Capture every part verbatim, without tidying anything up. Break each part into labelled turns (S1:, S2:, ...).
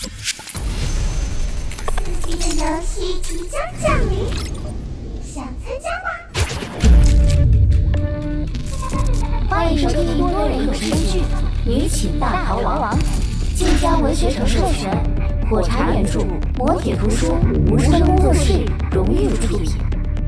S1: 刺激的游戏即将降临，想参加吗？
S2: 欢迎收听多人有声剧《女寝大逃亡》，晋江文学城授权，火柴原著，磨铁图书，无声工作室荣誉出品。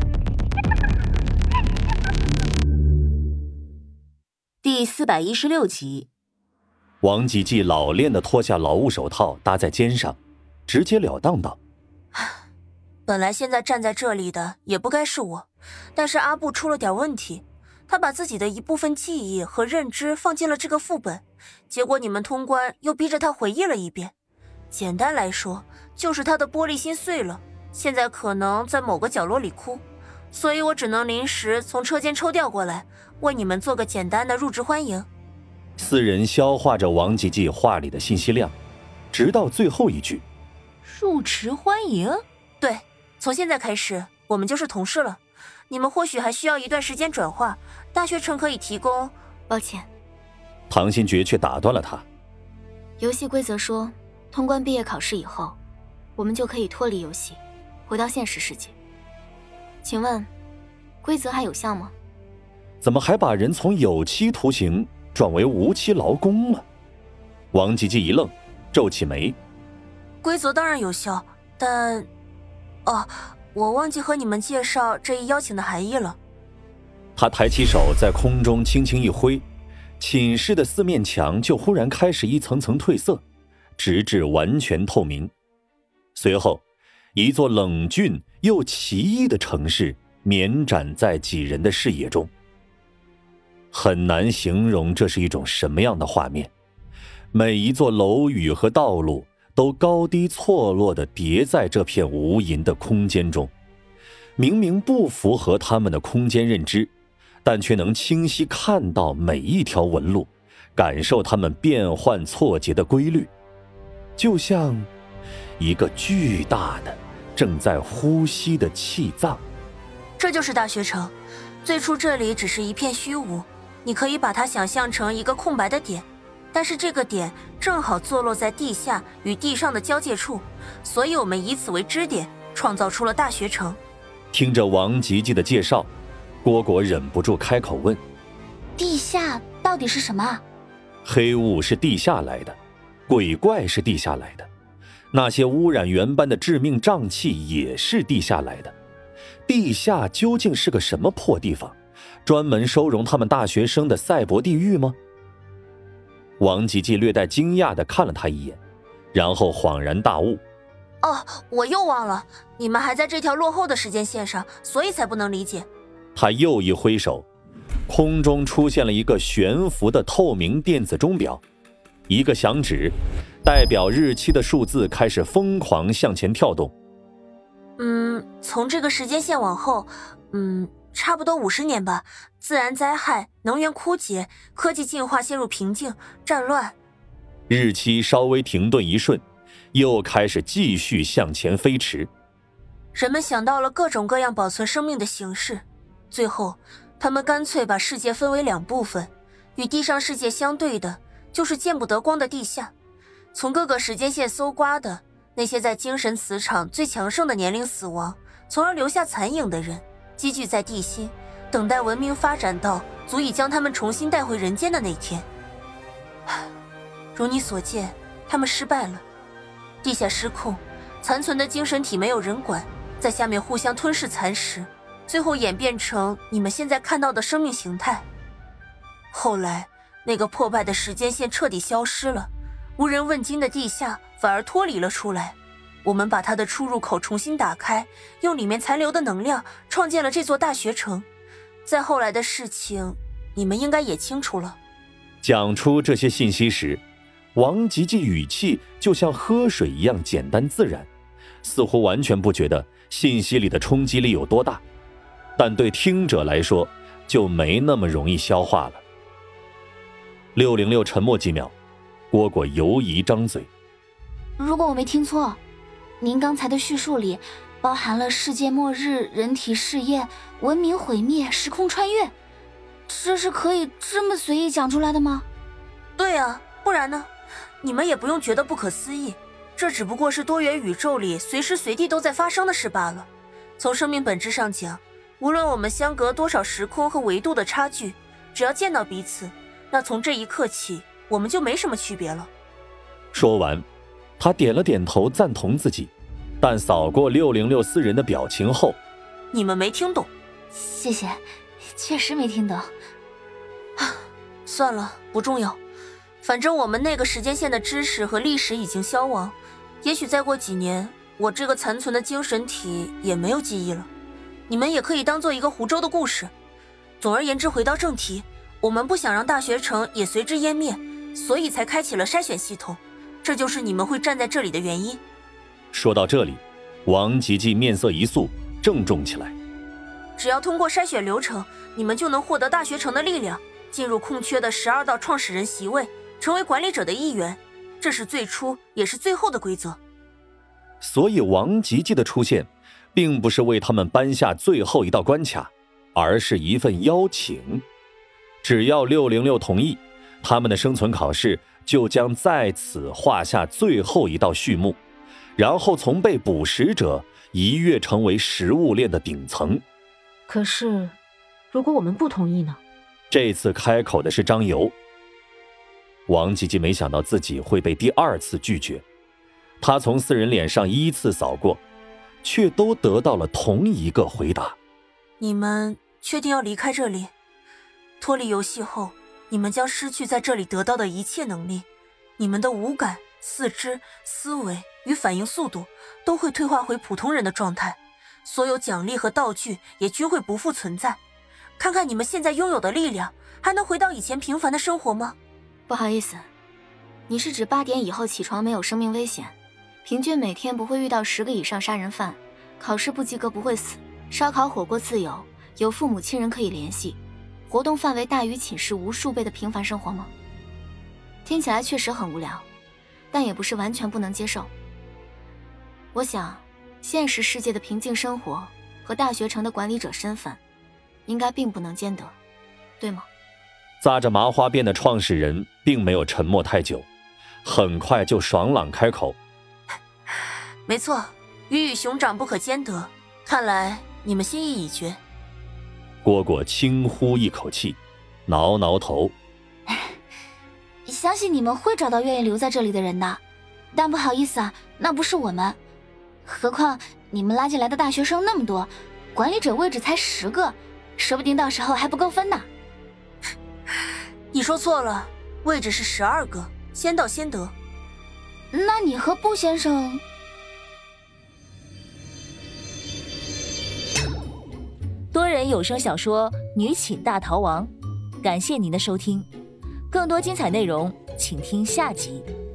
S3: 第四百一十六集。
S4: 王吉吉老练地脱下劳务手套搭在肩上，直截了当道：
S3: 本来现在站在这里的也不该是我，但是阿布出了点问题，他把自己的一部分记忆和认知放进了这个副本，结果你们通关又逼着他回忆了一遍。简单来说，就是他的玻璃心碎了，现在可能在某个角落里哭，所以我只能临时从车间抽调过来，为你们做个简单的入职欢迎。
S4: 四人消化着王吉吉话里的信息量，直到最后一句：
S3: 入职欢迎？对，从现在开始我们就是同事了，你们或许还需要一段时间转化，大学城可以提供。
S2: 抱歉，
S4: 唐新觉却打断了他。
S2: 游戏规则说，通关毕业考试以后，我们就可以脱离游戏，回到现实世界。请问，规则还有效吗？
S4: 怎么还把人从有期徒刑转为无期劳工了？王吉吉一愣，皱起眉。
S3: 规则当然有效，但……哦，我忘记和你们介绍这一邀请的含义了。
S4: 他抬起手在空中轻轻一挥，寝室的四面墙就忽然开始一层层褪色，直至完全透明。随后，一座冷峻又奇异的城市绵展在几人的视野中。很难形容这是一种什么样的画面，每一座楼宇和道路都高低错落地叠在这片无垠的空间中，明明不符合他们的空间认知，但却能清晰看到每一条纹路，感受它们变幻错节的规律，就像一个巨大的正在呼吸的气脏。
S3: 这就是大学城，最初这里只是一片虚无，你可以把它想象成一个空白的点，但是这个点正好坐落在地下与地上的交界处，所以我们以此为支点，创造出了大学城。
S4: 听着王吉吉的介绍，蝈蝈忍不住开口问：
S2: 地下到底是什么？
S4: 黑雾是地下来的，鬼怪是地下来的，那些污染源般的致命瘴气也是地下来的。地下究竟是个什么破地方？专门收容他们大学生的赛博地狱吗？王吉吉略带惊讶地看了他一眼，然后恍然大悟：
S3: 哦，我又忘了，你们还在这条落后的时间线上，所以才不能理解。
S4: 他又一挥手，空中出现了一个悬浮的透明电子钟表，一个响指，代表日期的数字开始疯狂向前跳动。
S3: 嗯，从这个时间线往后，嗯，差不多五十年吧。自然灾害、能源枯竭、科技进化陷入瓶颈、战乱。
S4: 日期稍微停顿一瞬，又开始继续向前飞驰。
S3: 人们想到了各种各样保存生命的形式，最后，他们干脆把世界分为两部分，与地上世界相对的，就是见不得光的地下。从各个时间线搜刮的那些在精神磁场最强盛的年龄死亡，从而留下残影的人，积聚在地心，等待文明发展到足以将他们重新带回人间的那天。如你所见，他们失败了，地下失控，残存的精神体没有人管，在下面互相吞噬蚕食，最后演变成你们现在看到的生命形态。后来那个破败的时间线彻底消失了，无人问津的地下反而脱离了出来，我们把它的出入口重新打开，用里面残留的能量创建了这座大学城。再后来的事情你们应该也清楚了。
S4: 讲出这些信息时，王吉吉语气就像喝水一样简单自然，似乎完全不觉得信息里的冲击力有多大，但对听者来说就没那么容易消化了。六零六沉默几秒，蝈蝈犹疑张嘴：
S2: 如果我没听错，您刚才的叙述里包含了世界末日、人体试验、文明毁灭、时空穿越，这是可以这么随意讲出来的吗？
S3: 对啊，不然呢？你们也不用觉得不可思议， 这只不过是多元宇宙里随时随地都在发生的事罢了。从生命本质上讲，无论我们相隔多少时空和维度的差距，只要见到彼此，那从这一刻起，我们就没什么区别了。
S4: 说完，他点了点头赞同自己，但扫过六零六四人的表情后，
S3: 你们没听懂。
S2: 谢谢，确实没听懂。
S3: 啊，算了，不重要。反正我们那个时间线的知识和历史已经消亡，也许再过几年，我这个残存的精神体也没有记忆了。你们也可以当做一个湖州的故事。总而言之，回到正题，我们不想让大学城也随之湮灭，所以才开启了筛选系统。这就是你们会站在这里的原因。
S4: 说到这里，王吉吉面色一肃，郑重起来。
S3: 只要通过筛选流程，你们就能获得大学城的力量，进入空缺的十二道创始人席位，成为管理者的一员。这是最初也是最后的规则。
S4: 所以王吉吉的出现并不是为他们颁下最后一道关卡，而是一份邀请。只要六零六同意，他们的生存考试就将在此画下最后一道序幕，然后从被捕食者一跃成为食物链的顶层。
S5: 可是如果我们不同意呢？
S4: 这次开口的是张游。王吉吉没想到自己会被第二次拒绝，他从四人脸上依次扫过，却都得到了同一个回答。
S3: 你们确定要离开这里？脱离游戏后，你们将失去在这里得到的一切能力，你们的五感、四肢、思维与反应速度都会退化回普通人的状态，所有奖励和道具也均会不复存在。看看你们现在拥有的力量，还能回到以前平凡的生活吗？
S2: 不好意思，你是指八点以后起床没有生命危险，平均每天不会遇到十个以上杀人犯，考试不及格不会死，烧烤火锅自由，有父母亲人可以联系，活动范围大于寝室无数倍的平凡生活吗？听起来确实很无聊，但也不是完全不能接受。我想，现实世界的平静生活和大学城的管理者身份，应该并不能兼得，对吗？
S4: 扎着麻花辫的创始人并没有沉默太久，很快就爽朗开口。
S3: 没错，鱼与熊掌不可兼得，看来你们心意已决。
S4: 蝈蝈轻呼一口气，挠挠头。
S2: 相信你们会找到愿意留在这里的人的，但不好意思啊，那不是我们。何况你们拉进来的大学生那么多，管理者位置才十个，说不定到时候还不够分呢。
S3: 你说错了，位置是十二个，先到先得。
S2: 那你和布先生……
S6: 多人有声小说《女寝大逃亡》，感谢您的收听，更多精彩内容请听下集。